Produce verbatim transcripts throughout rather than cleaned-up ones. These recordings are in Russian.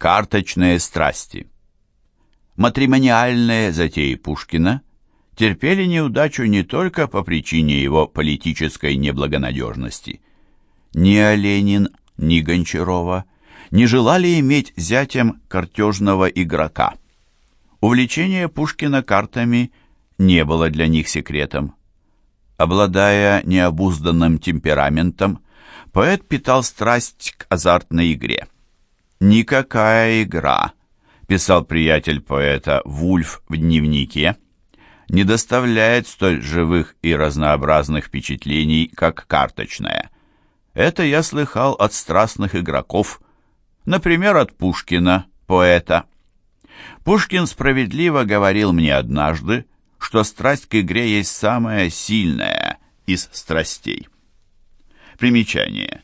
Карточные страсти. Матримониальные затеи Пушкина терпели неудачу не только по причине его политической неблагонадежности. Ни Оленин, ни Гончарова не желали иметь зятем картежного игрока. Увлечение Пушкина картами не было для них секретом. Обладая необузданным темпераментом, поэт питал страсть к азартной игре. «Никакая игра», — писал приятель поэта Вульф в дневнике, «не доставляет столь живых и разнообразных впечатлений, как карточная. Это я слыхал от страстных игроков, например, от Пушкина, поэта. Пушкин справедливо говорил мне однажды, что страсть к игре есть самая сильная из страстей». Примечание.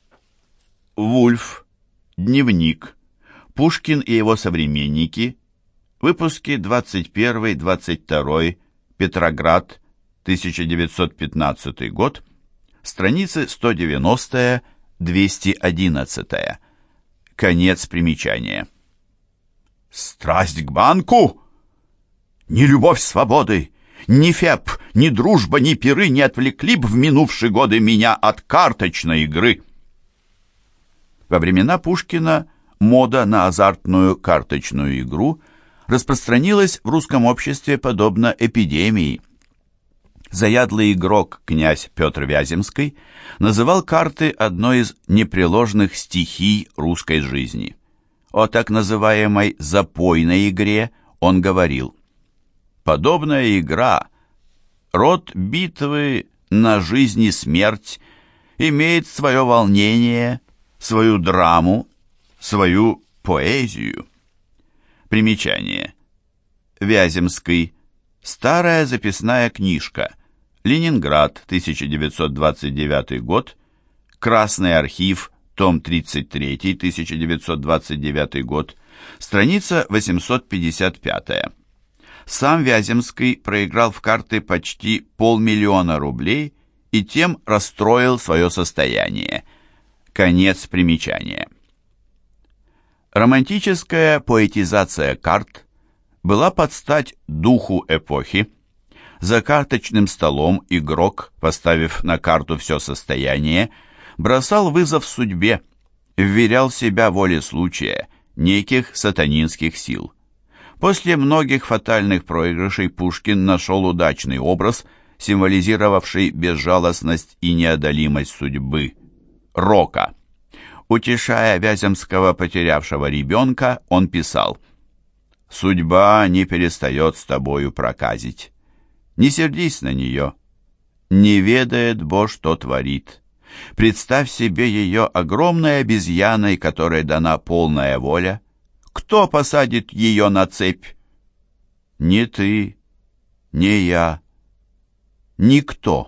Вульф. Дневник. Пушкин и его современники. Выпуски двадцать первый двадцать второй. Петроград. тысяча девятьсот пятнадцатый год. Страницы сто девяносто двести одиннадцать. Конец примечания. Страсть к банку? Ни любовь свободы, ни феб, ни дружба, ни пиры не отвлекли б в минувшие годы меня от карточной игры. Во времена Пушкина мода на азартную карточную игру распространилась в русском обществе подобно эпидемии. Заядлый игрок князь Петр Вяземский называл карты одной из непреложных стихий русской жизни. О так называемой «запойной игре» он говорил: «Подобная игра, род битвы на жизнь и смерть, имеет свое волнение, свою драму, свою поэзию». Примечание. Вяземский. Старая записная книжка. Ленинград, тысяча девятьсот двадцать девятый год. Красный архив, том тридцать три, тысяча девятьсот двадцать девятый год. Страница восемьсот пятьдесят пять. Сам Вяземский проиграл в карты почти полмиллиона рублей и тем расстроил свое состояние. Конец примечания. Романтическая поэтизация карт была под стать духу эпохи. За карточным столом игрок, поставив на карту все состояние, бросал вызов судьбе, вверял себя воле случая, неких сатанинских сил. После многих фатальных проигрышей Пушкин нашел удачный образ, символизировавший безжалостность и неодолимость судьбы – рока. Утешая Вяземского, потерявшего ребенка, он писал: «Судьба не перестает с тобою проказить. Не сердись на нее. Не ведает Бог, что творит. Представь себе ее огромной обезьяной, которой дана полная воля. Кто посадит ее на цепь? Не ты, не я, никто».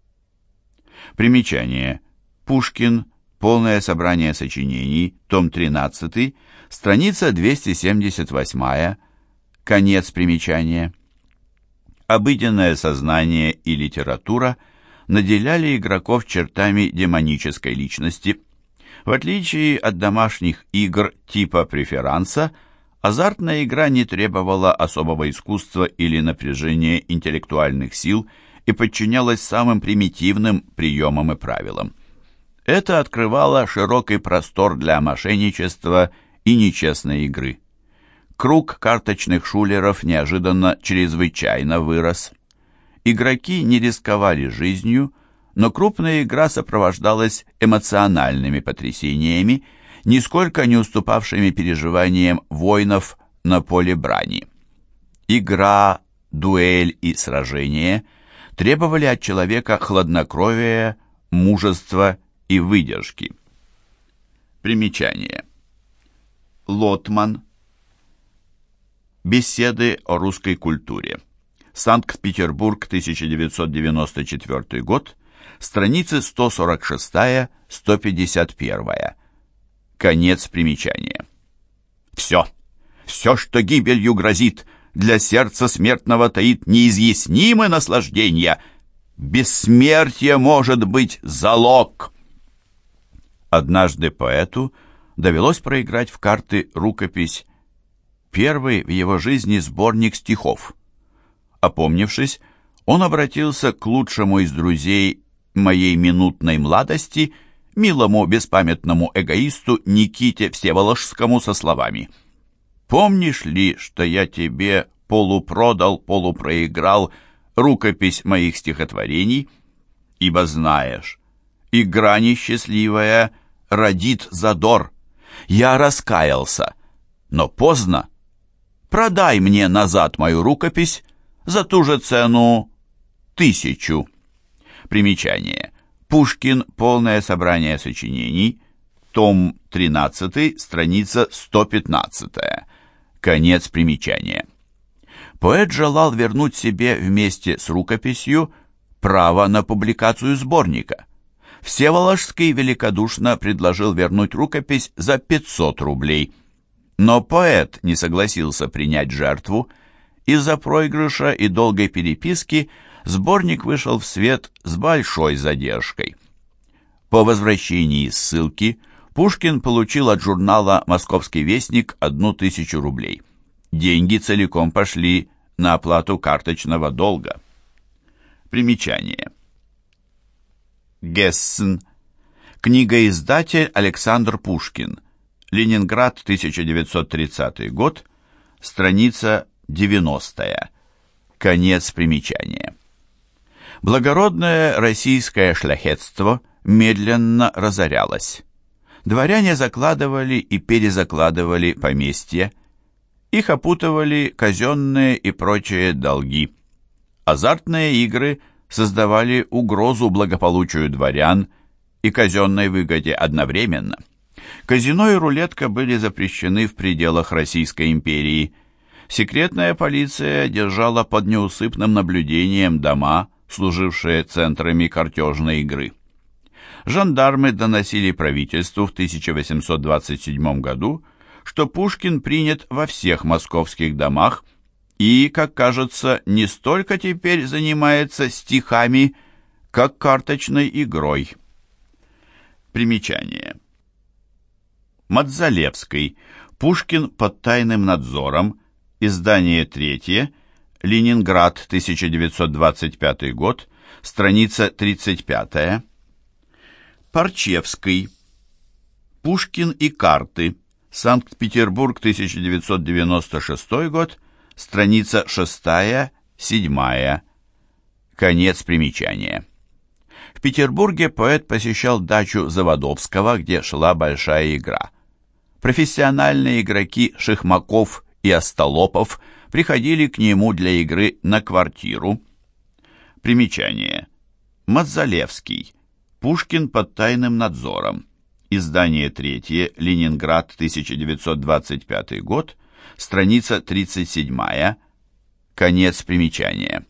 Примечание. Пушкин. Полное собрание сочинений. Том тринадцатый. Страница двести семьдесят восемь. Конец примечания. Обыденное сознание и литература наделяли игроков чертами демонической личности. В отличие от домашних игр типа преферанса, азартная игра не требовала особого искусства или напряжения интеллектуальных сил и подчинялась самым примитивным приемам и правилам. Это открывало широкий простор для мошенничества и нечестной игры. Круг карточных шулеров неожиданно чрезвычайно вырос. Игроки не рисковали жизнью, но крупная игра сопровождалась эмоциональными потрясениями, нисколько не уступавшими переживаниям воинов на поле брани. Игра, дуэль и сражение требовали от человека хладнокровия, мужества и выдержки. Примечание. Лотман. Беседы о русской культуре. Санкт-Петербург, тысяча девятьсот девяносто четвёртый год. Страницы сто сорок шесть — сто пятьдесят один. Конец примечания. Все, все, что гибелью грозит, для сердца смертного таит неизъяснимое наслаждение. Бессмертие может быть залог. Однажды поэту довелось проиграть в карты рукопись, первый в его жизни сборник стихов. Опомнившись, он обратился к лучшему из друзей моей минутной младости, милому беспамятному эгоисту Никите Всеволожскому со словами: «Помнишь ли, что я тебе полупродал, полупроиграл рукопись моих стихотворений? Ибо знаешь, игра несчастливая родит задор. Я раскаялся, но поздно. Продай мне назад мою рукопись за ту же цену тысячу». Примечание. Пушкин. Полное собрание сочинений. Том тринадцатый, страница сто пятнадцатая. Конец примечания. Поэт желал вернуть себе вместе с рукописью право на публикацию сборника. Всеволожский великодушно предложил вернуть рукопись за пятьсот рублей. Но поэт не согласился принять жертву. Из-за проигрыша и долгой переписки сборник вышел в свет с большой задержкой. По возвращении из ссылки Пушкин получил от журнала «Московский вестник» одну тысячу рублей. Деньги целиком пошли на оплату карточного долга. Примечание. Гессен. Книгоиздатель Александр Пушкин. Ленинград, тысяча девятьсот тридцатый год. Страница девяностая. Конец примечания. Благородное российское шляхетство медленно разорялось. Дворяне закладывали и перезакладывали поместья, их опутывали казенные и прочие долги. Азартные игры создавали угрозу благополучию дворян и казенной выгоде одновременно. Казино и рулетка были запрещены в пределах Российской империи. Секретная полиция держала под неусыпным наблюдением дома, служившие центрами картежной игры. Жандармы доносили правительству в тысяча восемьсот двадцать седьмом году, что Пушкин принят во всех московских домах и, как кажется, не столько теперь занимается стихами, как карточной игрой. Примечание. Мадзалевский. Пушкин под тайным надзором. Издание третье. Ленинград, тысяча девятьсот двадцать пятый год. Страница тридцать пятая. Парчевский. Пушкин и карты. Санкт-Петербург, тысяча девятьсот девяносто шестой год. Страница шестая, седьмая. Конец примечания. В Петербурге поэт посещал дачу Заводовского, где шла большая игра. Профессиональные игроки Шихмаков и Остолопов приходили к нему для игры на квартиру. Примечание. Мадзалевский. Пушкин под тайным надзором. Издание третье. Ленинград, тысяча девятьсот двадцать пятый год. Страница тридцать седьмая. Конец примечания.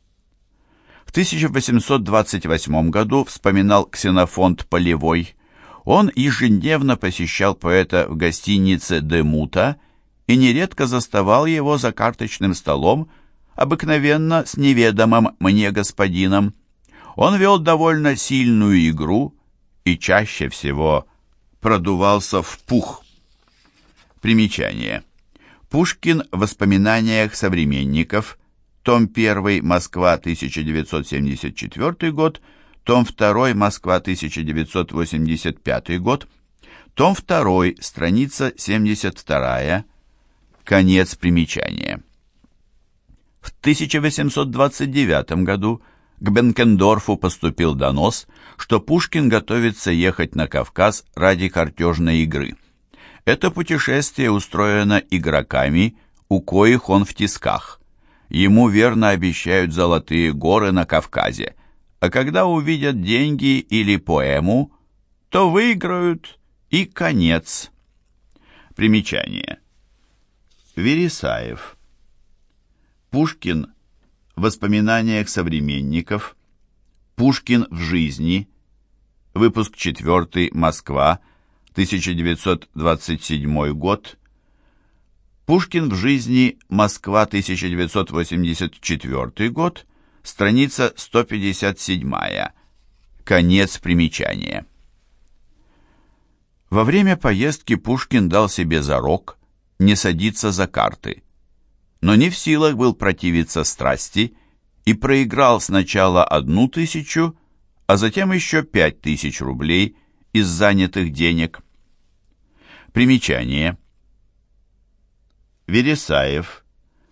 В тысяча восемьсот двадцать восьмом году, вспоминал Ксенофонт Полевой, он ежедневно посещал поэта в гостинице «Демута» и нередко заставал его за карточным столом, обыкновенно с неведомым мне господином. Он вел довольно сильную игру и чаще всего продувался в пух. Примечание. Пушкин в воспоминаниях современников, том первый, Москва, тысяча девятьсот семьдесят четвёртый год, том второй, Москва, тысяча девятьсот восемьдесят пятый год, том второй, страница семьдесят вторая, конец примечания. В тысяча восемьсот двадцать девятом году к Бенкендорфу поступил донос, что Пушкин готовится ехать на Кавказ ради картежной игры. Это путешествие устроено игроками, у коих он в тисках. Ему верно обещают золотые горы на Кавказе, а когда увидят деньги или поэму, то выиграют и конец. Примечание. Вересаев. Пушкин в воспоминаниях современников. Пушкин в жизни. Выпуск четвертый. Москва. тысяча девятьсот двадцать седьмой год. Пушкин в жизни. Москва. тысяча девятьсот восемьдесят четвёртый год. Страница сто пятьдесят седьмая. Конец примечания. Во время поездки Пушкин дал себе зарок не садиться за карты, но не в силах был противиться страсти и проиграл сначала одну тысячу, а затем еще пять тысяч рублей из занятых денег. Примечание. Вересаев.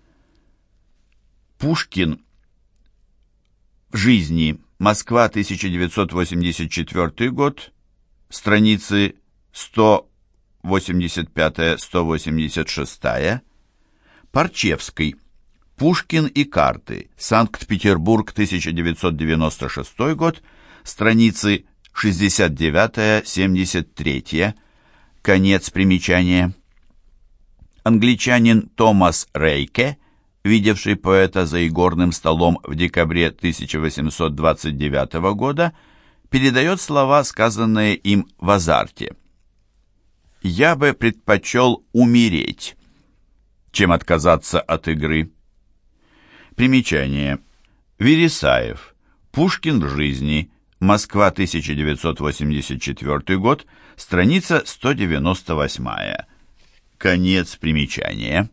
Пушкин в жизни. Москва, тысяча девятьсот восемьдесят четвёртый год. Страницы сто восемьдесят пять — сто восемьдесят шесть. Парчевский. Пушкин и карты. Санкт-Петербург, тысяча девятьсот девяносто шестой год. Страницы шестьдесят девять — семьдесят три. Конец примечания. Англичанин Томас Рейке, видевший поэта за игорным столом в декабре тысяча восемьсот двадцать девятого года, передает слова, сказанные им в азарте. «Я бы предпочел умереть, чем отказаться от игры». Примечание. Вересаев. Пушкин в жизни. Москва, тысяча девятьсот восемьдесят четвёртый год. Страница сто девяносто восемь. Конец примечания.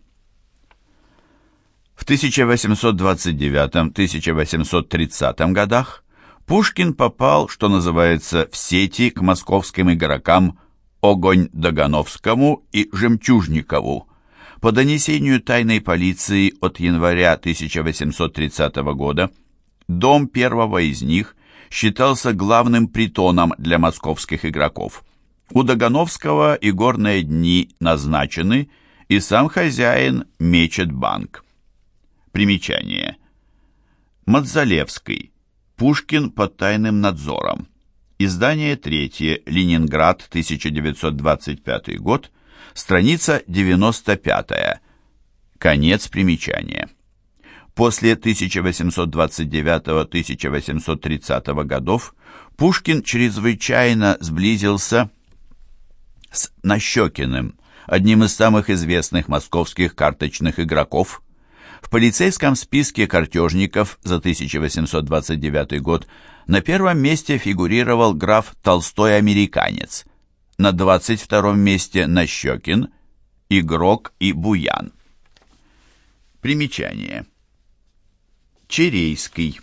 В тысяча восемьсот двадцать девятом — тысяча восемьсот тридцатом годах Пушкин попал, что называется, в сети к московским игрокам Огонь-Догановскому и Жемчужникову. По донесению тайной полиции от января тысяча восемьсот тридцатого года дом первого из них считался главным притоном для московских игроков. У Догановского игорные дни назначены, и сам хозяин мечет банк. Примечание. Мадзалевский. Пушкин под тайным надзором. Издание третье. Ленинград, тысяча девятьсот двадцать пятый год. Страница девяносто пять. Конец примечания. После тысяча восемьсот двадцать девятого — тысяча восемьсот тридцатого годов Пушкин чрезвычайно сблизился с Нащекиным, одним из самых известных московских карточных игроков. В полицейском списке картежников за тысяча восемьсот двадцать девятый год на первом месте фигурировал граф Толстой-американец, на двадцать втором месте Нащекин, Игрок и Буян. Примечание. Черейский.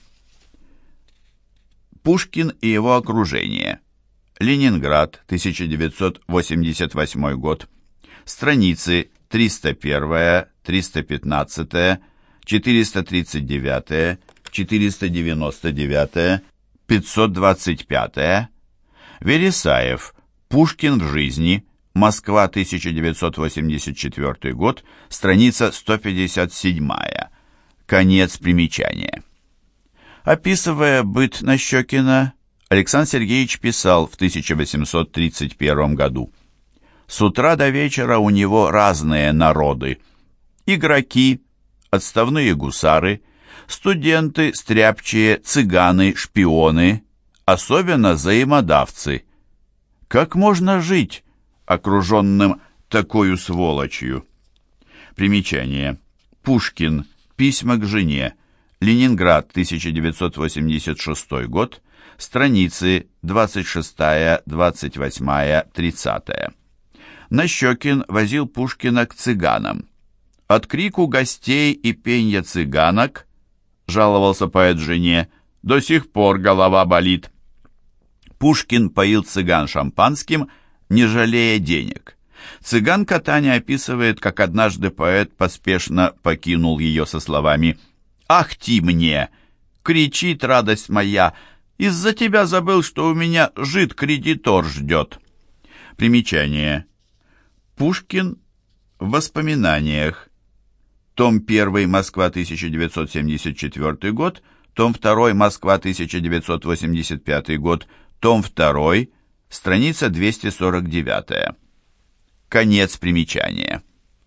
Пушкин и его окружение. Ленинград, тысяча девятьсот восемьдесят восьмой год. Страницы триста один, триста пятнадцать, четыреста тридцать девять, четыреста девяносто девять, пятьсот двадцать пять. Вересаев. Пушкин в жизни. Москва, тысяча девятьсот восемьдесят четвёртый год. Страница сто пятьдесят семь. Конец примечания. Описывая быт Нащекина, Александр Сергеевич писал в тысяча восемьсот тридцать первом году: «С утра до вечера у него разные народы. Игроки, отставные гусары, студенты, стряпчие, цыганы, шпионы, особенно взаимодавцы. Как можно жить, окруженным такою сволочью?» Примечание. Пушкин. Письма к жене. Ленинград, тысяча девятьсот восемьдесят шестой год. Страницы двадцать шесть, двадцать восемь, тридцать. Нащекин возил Пушкина к цыганам. «От крику гостей и пенья цыганок, — жаловался поэт жене, — до сих пор голова болит». Пушкин поил цыган шампанским, не жалея денег. Цыганка Таня описывает, как однажды поэт поспешно покинул ее со словами: «Ах ти мне! Кричит радость моя! Из-за тебя забыл, что у меня жид-кредитор ждет». Примечание. Пушкин в воспоминаниях. Том первый. Москва, тысяча девятьсот семьдесят четвёртый год. Том второй. Москва, тысяча девятьсот восемьдесят пятый год. Том второй. Страница двести сорок девять. Конец примечания.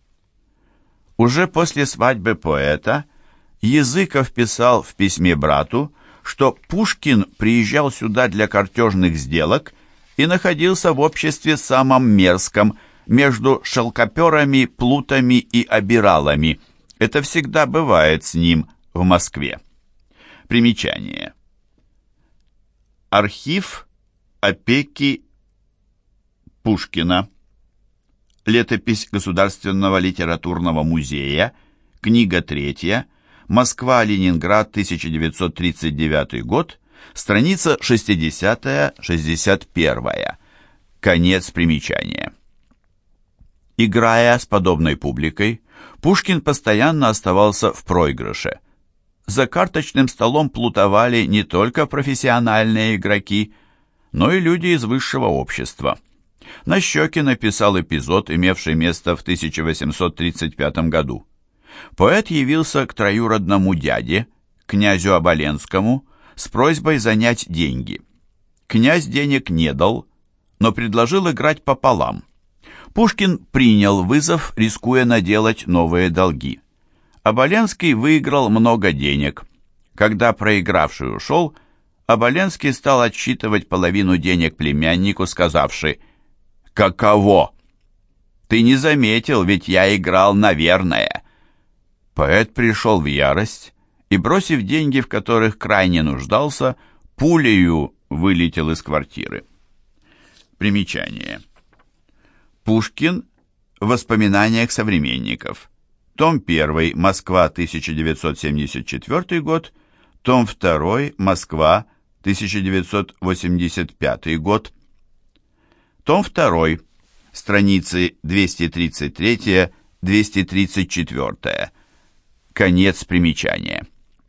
Уже после свадьбы поэта Языков писал в письме брату, что Пушкин приезжал сюда для картежных сделок и находился в обществе самом мерзком, между шелкоперами, плутами и обиралами. Это всегда бывает с ним в Москве. Примечание. Архив опеки Пушкина. Летопись Государственного литературного музея, книга третья, Москва-Ленинград, тысяча девятьсот тридцать девятый год, страница шестидесятая шестьдесят первая. Конец примечания. Играя с подобной публикой, Пушкин постоянно оставался в проигрыше. За карточным столом плутовали не только профессиональные игроки, но и люди из высшего общества. Нащекин написал эпизод, имевший место в тысяча восемьсот тридцать пятом году. Поэт явился к троюродному дяде, князю Оболенскому, с просьбой занять деньги. Князь денег не дал, но предложил играть пополам. Пушкин принял вызов, рискуя наделать новые долги. Оболенский выиграл много денег. Когда проигравший ушел, Оболенский стал отсчитывать половину денег племяннику, сказавши: «Каково? Ты не заметил, ведь я играл, наверное». Поэт пришел в ярость и, бросив деньги, в которых крайне нуждался, пулею вылетел из квартиры. Примечание. Пушкин в воспоминаниях современников. Том один. Москва, тысяча девятьсот семьдесят четвёртый год. Том два. Москва, тысяча девятьсот восемьдесят пятый год. Том два. Страницы двести тридцать три — двести тридцать четыре. Конец примечания.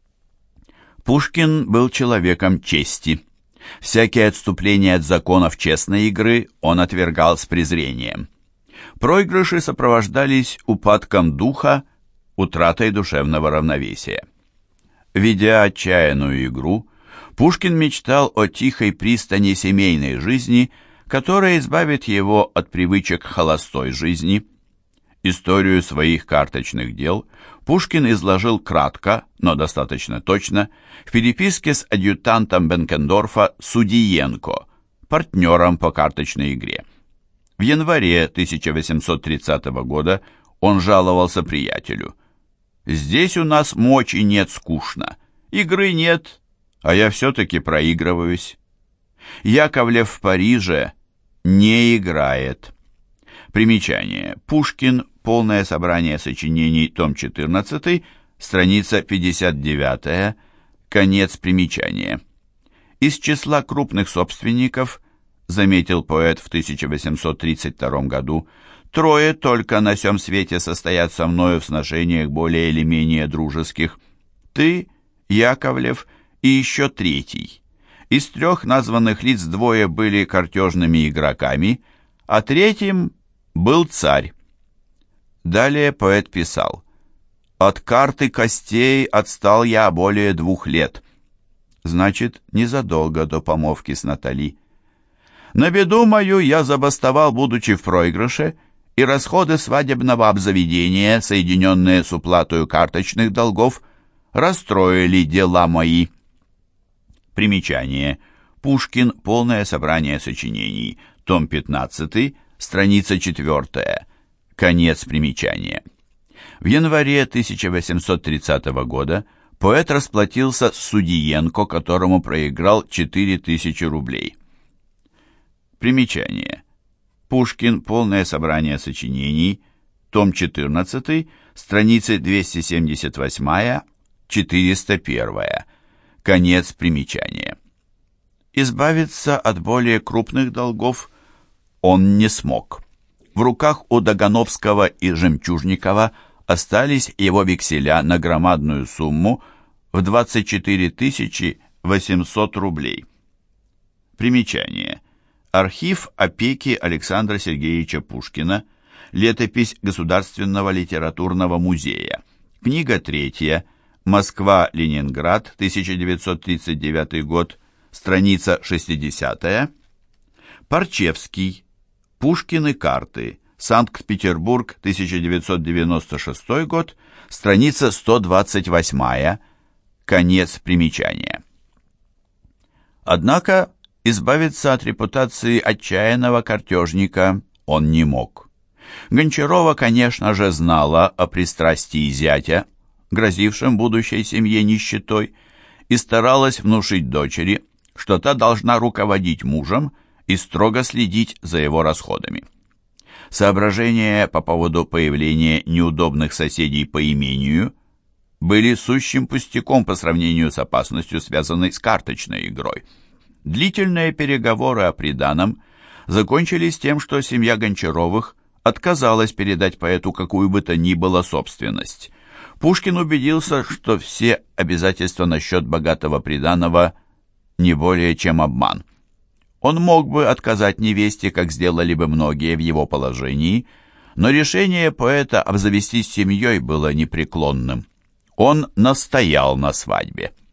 Пушкин был человеком чести. Всякие отступления от законов честной игры он отвергал с презрением. Проигрыши сопровождались упадком духа, утратой душевного равновесия. Ведя отчаянную игру, Пушкин мечтал о тихой пристани семейной жизни, которая избавит его от привычек холостой жизни. Историю своих карточных дел Пушкин изложил кратко, но достаточно точно, в переписке с адъютантом Бенкендорфа Судиенко, партнером по карточной игре. В январе тысяча восемьсот тридцатого года он жаловался приятелю: «Здесь у нас мочи нет, скучно, игры нет, а я все-таки проигрываюсь». Яковлев в Париже не играет. Примечание. Пушкин. Полное собрание сочинений. Том четырнадцатый. Страница пятьдесят девятая. Конец примечания. Из числа крупных собственников, заметил поэт в тысяча восемьсот тридцать втором году, трое только на сём свете состоят со мною в сношениях более или менее дружеских. Ты, Яковлев и еще третий. Из трех названных лиц двое были картежными игроками, а третьим был царь. Далее поэт писал: «От карты костей отстал я более двух лет». Значит, незадолго до помолвки с Натали. «На беду мою я забастовал, будучи в проигрыше, и расходы свадебного обзаведения, соединенные с уплатой карточных долгов, расстроили дела мои». Примечание. Пушкин. Полное собрание сочинений. Том пятнадцатый. Страница четвёртая. Конец примечания. В январе тысяча восемьсот тридцатого года поэт расплатился с Судиенко, которому проиграл четыре тысячи рублей. Примечание. Пушкин. Полное собрание сочинений. Том четырнадцатый. Страницы двести семьдесят восемь — четыреста один. Конец примечания. Избавиться от более крупных долгов он не смог. В руках у Дагановского и Жемчужникова остались его векселя на громадную сумму в двадцать четыре тысячи восемьсот рублей. Примечание. Архив опеки Александра Сергеевича Пушкина. Летопись Государственного литературного музея. Книга третья. Москва-Ленинград, тысяча девятьсот тридцать девятый год. Страница шестидесятая. Парчевский. Пушкин и карты. Санкт-Петербург, тысяча девятьсот девяносто шестой год. Страница сто двадцать восемь. Конец примечания. Однако избавиться от репутации отчаянного картежника он не мог. Гончарова, конечно же, знала о пристрастии зятя, грозившем будущей семье нищетой, и старалась внушить дочери, что та должна руководить мужем и строго следить за его расходами. Соображения по поводу появления неудобных соседей по имению были сущим пустяком по сравнению с опасностью, связанной с карточной игрой. Длительные переговоры о приданом закончились тем, что семья Гончаровых отказалась передать поэту какую бы то ни было собственность. Пушкин убедился, что все обязательства насчет богатого приданого не более чем обман. Он мог бы отказать невесте, как сделали бы многие в его положении, но решение поэта обзавестись семьей было непреклонным. Он настоял на свадьбе.